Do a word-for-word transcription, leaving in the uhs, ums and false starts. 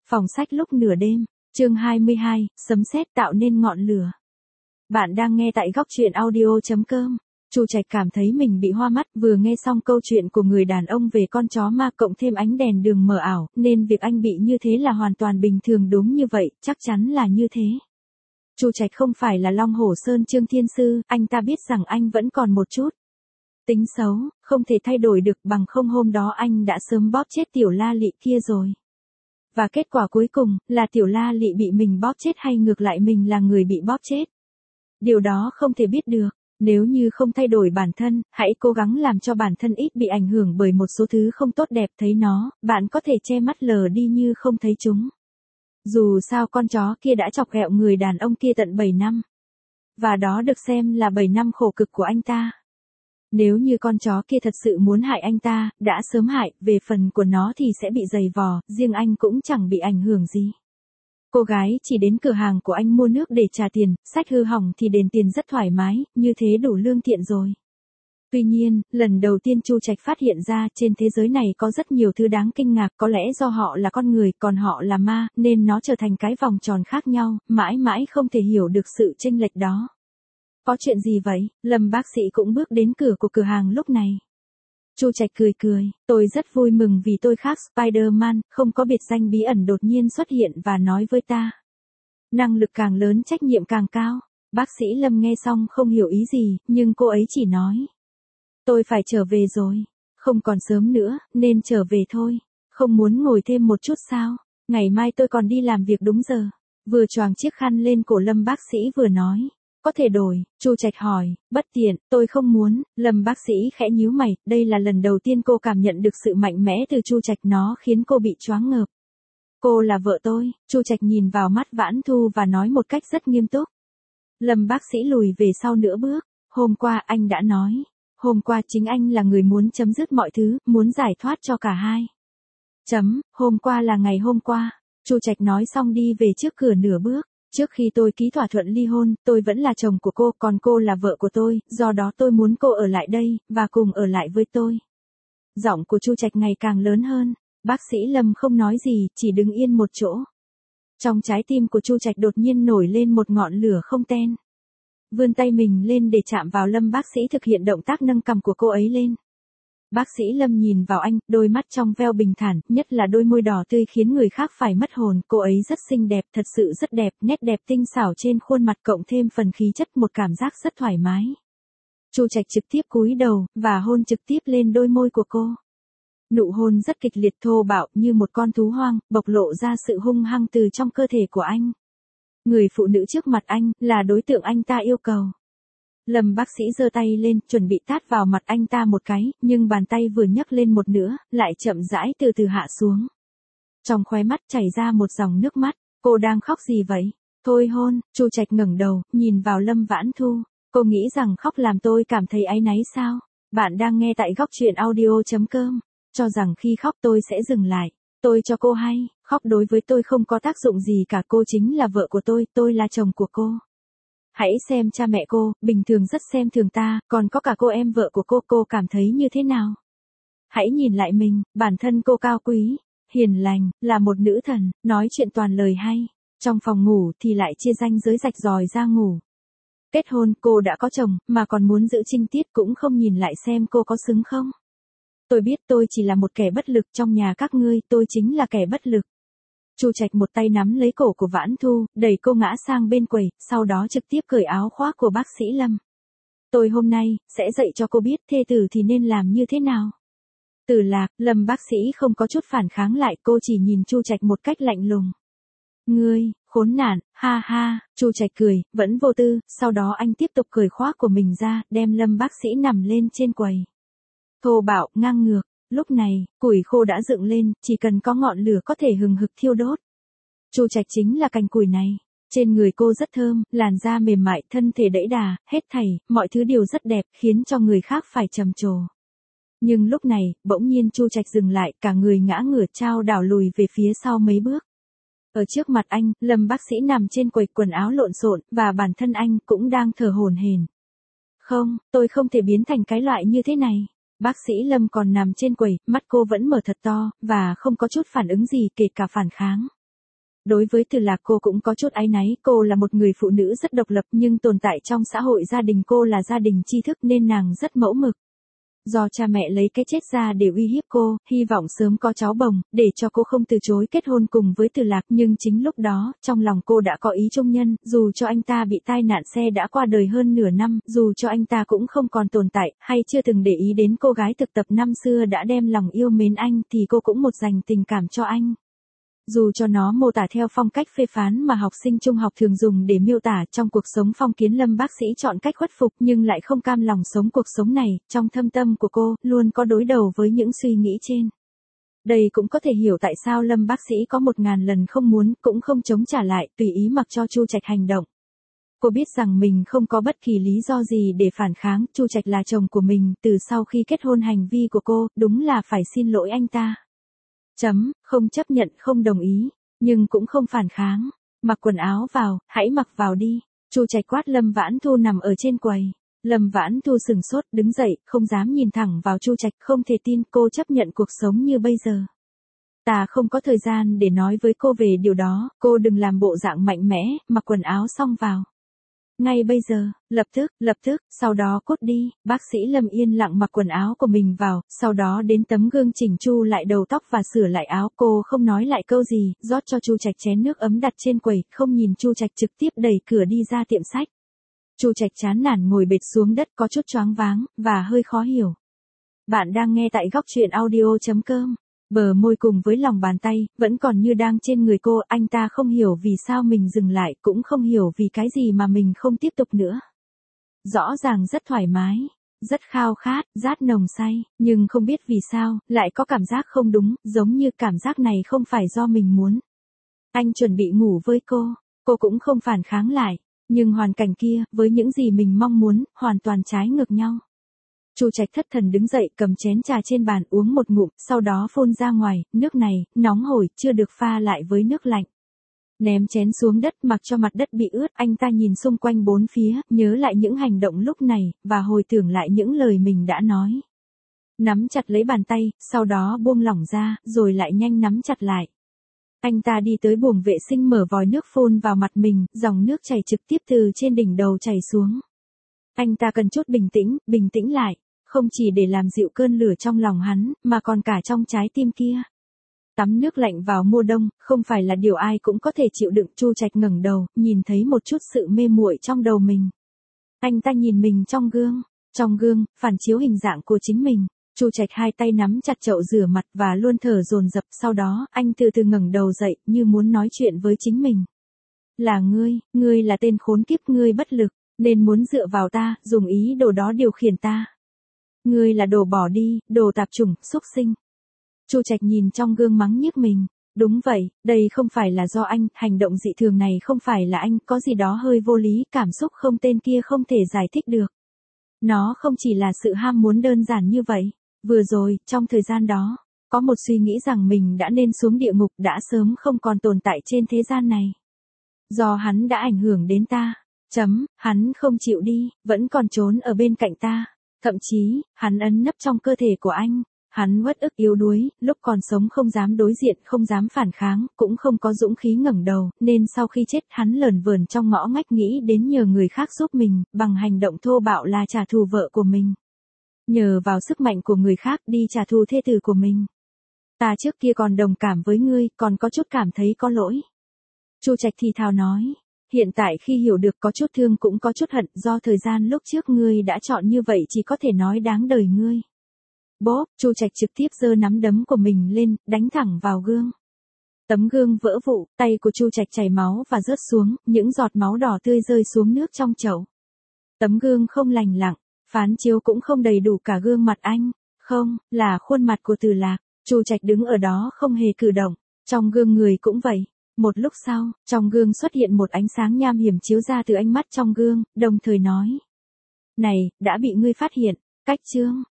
Phòng sách lúc nửa đêm, chương hai mươi hai, sấm sét tạo nên ngọn lửa. Bạn đang nghe tại góc truyện audio chấm com. Chu Trạch cảm thấy mình bị hoa mắt, vừa nghe xong câu chuyện của người đàn ông về con chó ma cộng thêm ánh đèn đường mờ ảo, nên việc anh bị như thế là hoàn toàn bình thường. Đúng như vậy, chắc chắn là như thế. Chu Trạch không phải là Long Hổ Sơn Trương Thiên Sư, anh ta biết rằng anh vẫn còn một chút tính xấu, không thể thay đổi được, bằng không hôm đó anh đã sớm bóp chết tiểu La Lị kia rồi. Và kết quả cuối cùng, là tiểu La Lị bị mình bóp chết hay ngược lại mình là người bị bóp chết. Điều đó không thể biết được. Nếu như không thay đổi bản thân, hãy cố gắng làm cho bản thân ít bị ảnh hưởng bởi một số thứ không tốt đẹp. Thấy nó, bạn có thể che mắt lờ đi như không thấy chúng. Dù sao con chó kia đã chọc ghẹo người đàn ông kia tận bảy năm. Và đó được xem là bảy năm khổ cực của anh ta. Nếu như con chó kia thật sự muốn hại anh ta, đã sớm hại, về phần của nó thì sẽ bị giày vò, riêng anh cũng chẳng bị ảnh hưởng gì. Cô gái chỉ đến cửa hàng của anh mua nước để trả tiền, sách hư hỏng thì đền tiền rất thoải mái, như thế đủ lương thiện rồi. Tuy nhiên, lần đầu tiên Chu Trạch phát hiện ra trên thế giới này có rất nhiều thứ đáng kinh ngạc, có lẽ do họ là con người, còn họ là ma, nên nó trở thành cái vòng tròn khác nhau, mãi mãi không thể hiểu được sự chênh lệch đó. Có chuyện gì vậy? Lâm bác sĩ cũng bước đến cửa của cửa hàng lúc này. Chu Trạch cười cười, tôi rất vui mừng vì tôi khác Spider-Man, không có biệt danh bí ẩn đột nhiên xuất hiện và nói với ta. Năng lực càng lớn trách nhiệm càng cao. Bác sĩ Lâm nghe xong không hiểu ý gì, nhưng cô ấy chỉ nói. Tôi phải trở về rồi, không còn sớm nữa, nên trở về thôi. Không muốn ngồi thêm một chút sao? Ngày mai tôi còn đi làm việc đúng giờ. Vừa choàng chiếc khăn lên cổ Lâm bác sĩ vừa nói. Có thể đổi, Chu Trạch hỏi, bất tiện, tôi không muốn. Lâm bác sĩ khẽ nhíu mày, đây là lần đầu tiên cô cảm nhận được sự mạnh mẽ từ Chu Trạch, nó khiến cô bị choáng ngợp. Cô là vợ tôi. Chu Trạch nhìn vào mắt Vãn Thu và nói một cách rất nghiêm túc. Lâm bác sĩ lùi về sau nửa bước, hôm qua anh đã nói, hôm qua chính anh là người muốn chấm dứt mọi thứ, muốn giải thoát cho cả hai. Chấm, hôm qua là ngày hôm qua. Chu Trạch nói xong đi về trước cửa nửa bước. Trước khi tôi ký thỏa thuận ly hôn, tôi vẫn là chồng của cô, còn cô là vợ của tôi, do đó tôi muốn cô ở lại đây, và cùng ở lại với tôi. Giọng của Chu Trạch ngày càng lớn hơn, bác sĩ Lâm không nói gì, chỉ đứng yên một chỗ. Trong trái tim của Chu Trạch đột nhiên nổi lên một ngọn lửa không tên. Vươn tay mình lên để chạm vào Lâm bác sĩ thực hiện động tác nâng cằm của cô ấy lên. Bác sĩ Lâm nhìn vào anh, đôi mắt trong veo bình thản, nhất là đôi môi đỏ tươi khiến người khác phải mất hồn. Cô ấy rất xinh đẹp, thật sự rất đẹp, nét đẹp tinh xảo trên khuôn mặt cộng thêm phần khí chất, một cảm giác rất thoải mái. Chu Trạch trực tiếp cúi đầu, và hôn trực tiếp lên đôi môi của cô. Nụ hôn rất kịch liệt thô bạo như một con thú hoang, bộc lộ ra sự hung hăng từ trong cơ thể của anh. Người phụ nữ trước mặt anh, là đối tượng anh ta yêu cầu. Lâm bác sĩ giơ tay lên, chuẩn bị tát vào mặt anh ta một cái, nhưng bàn tay vừa nhấc lên một nữa, lại chậm rãi từ từ hạ xuống. Trong khóe mắt chảy ra một dòng nước mắt, cô đang khóc gì vậy? Thôi hôn. Chu Trạch ngẩng đầu, nhìn vào Lâm Vãn Thu, cô nghĩ rằng khóc làm tôi cảm thấy áy náy sao? Bạn đang nghe tại góc truyện audio chấm com, cho rằng khi khóc tôi sẽ dừng lại. Tôi cho cô hay, khóc đối với tôi không có tác dụng gì cả, cô chính là vợ của tôi, tôi là chồng của cô. Hãy xem cha mẹ cô, bình thường rất xem thường ta, còn có cả cô em vợ của cô, cô cảm thấy như thế nào? Hãy nhìn lại mình, bản thân cô cao quý, hiền lành, là một nữ thần, nói chuyện toàn lời hay. Trong phòng ngủ thì lại chia ranh giới rạch ròi ra ngủ. Kết hôn, cô đã có chồng, mà còn muốn giữ trinh tiết, cũng không nhìn lại xem cô có xứng không? Tôi biết tôi chỉ là một kẻ bất lực trong nhà các ngươi, tôi chính là kẻ bất lực. Chu Trạch một tay nắm lấy cổ của Vãn Thu, đẩy cô ngã sang bên quầy, sau đó trực tiếp cởi áo khoác của bác sĩ Lâm. Tôi hôm nay, sẽ dạy cho cô biết thê tử thì nên làm như thế nào. Tử Lạc, Lâm bác sĩ không có chút phản kháng lại, cô chỉ nhìn Chu Trạch một cách lạnh lùng. Ngươi, khốn nạn, ha ha. Chu Trạch cười, vẫn vô tư, sau đó anh tiếp tục cởi khoác của mình ra, đem Lâm bác sĩ nằm lên trên quầy. Thô bạo, ngang ngược. Lúc này, củi khô đã dựng lên, chỉ cần có ngọn lửa có thể hừng hực thiêu đốt. Chu Trạch chính là cành củi này. Trên người cô rất thơm, làn da mềm mại, thân thể đẫy đà, hết thảy, mọi thứ đều rất đẹp, khiến cho người khác phải trầm trồ. Nhưng lúc này, bỗng nhiên Chu Trạch dừng lại, cả người ngã ngửa chao đảo lùi về phía sau mấy bước. Ở trước mặt anh, Lâm bác sĩ nằm trên quầy, quần áo lộn xộn, và bản thân anh cũng đang thở hổn hển. Không, tôi không thể biến thành cái loại như thế này. Bác sĩ Lâm còn nằm trên quầy, mắt cô vẫn mở thật to, và không có chút phản ứng gì kể cả phản kháng. Đối với Từ Lạc cô cũng có chút áy náy, cô là một người phụ nữ rất độc lập nhưng tồn tại trong xã hội gia đình cô là gia đình tri thức nên nàng rất mẫu mực. Do cha mẹ lấy cái chết ra để uy hiếp cô, hy vọng sớm có cháu bồng, để cho cô không từ chối kết hôn cùng với Từ Lạc, nhưng chính lúc đó, trong lòng cô đã có ý chung nhân, dù cho anh ta bị tai nạn xe đã qua đời hơn nửa năm, dù cho anh ta cũng không còn tồn tại, hay chưa từng để ý đến cô gái thực tập năm xưa đã đem lòng yêu mến anh thì cô cũng một dành tình cảm cho anh. Dù cho nó mô tả theo phong cách phê phán mà học sinh trung học thường dùng để miêu tả trong cuộc sống, Phong Kiến Lâm bác sĩ chọn cách khuất phục nhưng lại không cam lòng sống cuộc sống này, trong thâm tâm của cô, luôn có đối đầu với những suy nghĩ trên. Đây cũng có thể hiểu tại sao Lâm bác sĩ có một ngàn lần không muốn, cũng không chống trả lại, tùy ý mặc cho Chu Trạch hành động. Cô biết rằng mình không có bất kỳ lý do gì để phản kháng, Chu Trạch là chồng của mình, từ sau khi kết hôn hành vi của cô, đúng là phải xin lỗi anh ta. Chấm, không chấp nhận, không đồng ý, nhưng cũng không phản kháng. Mặc quần áo vào, hãy mặc vào đi. Chu Trạch quát Lâm Vãn Thu nằm ở trên quầy. Lâm Vãn Thu sừng sốt, đứng dậy, không dám nhìn thẳng vào Chu Trạch, không thể tin cô chấp nhận cuộc sống như bây giờ. Ta không có thời gian để nói với cô về điều đó, cô đừng làm bộ dạng mạnh mẽ, mặc quần áo xong vào. Ngay bây giờ, lập tức, lập tức, sau đó cút đi, bác sĩ Lâm yên lặng mặc quần áo của mình vào, sau đó đến tấm gương chỉnh chu lại đầu tóc và sửa lại áo, cô không nói lại câu gì, rót cho Chu Trạch chén nước ấm đặt trên quầy, không nhìn Chu Trạch trực tiếp đẩy cửa đi ra tiệm sách. Chu Trạch chán nản ngồi bệt xuống đất có chút choáng váng, và hơi khó hiểu. Bạn đang nghe tại góc truyện audio chấm com. Bờ môi cùng với lòng bàn tay, vẫn còn như đang trên người cô, anh ta không hiểu vì sao mình dừng lại, cũng không hiểu vì cái gì mà mình không tiếp tục nữa. Rõ ràng rất thoải mái, rất khao khát, rát nồng say, nhưng không biết vì sao, lại có cảm giác không đúng, giống như cảm giác này không phải do mình muốn. Anh chuẩn bị ngủ với cô, cô cũng không phản kháng lại, nhưng hoàn cảnh kia, với những gì mình mong muốn, hoàn toàn trái ngược nhau. Chu Trạch thất thần đứng dậy, cầm chén trà trên bàn uống một ngụm, sau đó phun ra ngoài, nước này, nóng hổi, chưa được pha lại với nước lạnh. Ném chén xuống đất, mặc cho mặt đất bị ướt, anh ta nhìn xung quanh bốn phía, nhớ lại những hành động lúc này, và hồi tưởng lại những lời mình đã nói. Nắm chặt lấy bàn tay, sau đó buông lỏng ra, rồi lại nhanh nắm chặt lại. Anh ta đi tới buồng vệ sinh mở vòi nước phun vào mặt mình, dòng nước chảy trực tiếp từ trên đỉnh đầu chảy xuống. Anh ta cần chút bình tĩnh, bình tĩnh lại. Không chỉ để làm dịu cơn lửa trong lòng hắn, mà còn cả trong trái tim kia. Tắm nước lạnh vào mùa đông, không phải là điều ai cũng có thể chịu đựng. Chu Trạch ngẩng đầu, nhìn thấy một chút sự mê muội trong đầu mình. Anh ta nhìn mình trong gương, trong gương, phản chiếu hình dạng của chính mình. Chu Trạch hai tay nắm chặt chậu rửa mặt và luôn thở dồn dập, sau đó, anh từ từ ngẩng đầu dậy, như muốn nói chuyện với chính mình. Là ngươi, ngươi là tên khốn kiếp, ngươi bất lực, nên muốn dựa vào ta, dùng ý đồ đó điều khiển ta. Ngươi là đồ bỏ đi, đồ tạp chủng, xúc sinh. Chu Trạch nhìn trong gương mắng nhức mình. Đúng vậy, đây không phải là do anh, hành động dị thường này không phải là anh, có gì đó hơi vô lý, cảm xúc không tên kia không thể giải thích được. Nó không chỉ là sự ham muốn đơn giản như vậy. Vừa rồi, trong thời gian đó, có một suy nghĩ rằng mình đã nên xuống địa ngục, đã sớm không còn tồn tại trên thế gian này. Do hắn đã ảnh hưởng đến ta. Chấm, hắn không chịu đi, vẫn còn trốn ở bên cạnh ta. Thậm chí, hắn ấn nấp trong cơ thể của anh, hắn uất ức yếu đuối, lúc còn sống không dám đối diện, không dám phản kháng, cũng không có dũng khí ngẩng đầu, nên sau khi chết hắn lởn vởn trong ngõ ngách nghĩ đến nhờ người khác giúp mình, bằng hành động thô bạo là trả thù vợ của mình. Nhờ vào sức mạnh của người khác đi trả thù thê tử của mình. Ta trước kia còn đồng cảm với ngươi, còn có chút cảm thấy có lỗi. Chu Trạch thì thào nói. Hiện tại khi hiểu được có chút thương cũng có chút hận, do thời gian lúc trước ngươi đã chọn như vậy chỉ có thể nói đáng đời ngươi. Bốp, Chu Trạch trực tiếp giơ nắm đấm của mình lên, đánh thẳng vào gương. Tấm gương vỡ vụn, tay của Chu Trạch chảy máu và rớt xuống, những giọt máu đỏ tươi rơi xuống nước trong chậu. Tấm gương không lành lặng, phán chiếu cũng không đầy đủ cả gương mặt anh, không, là khuôn mặt của Từ Lạc. Chu Trạch đứng ở đó không hề cử động, trong gương người cũng vậy. Một lúc sau, trong gương xuất hiện một ánh sáng nham hiểm chiếu ra từ ánh mắt trong gương, đồng thời nói. Này, đã bị ngươi phát hiện, cách chương,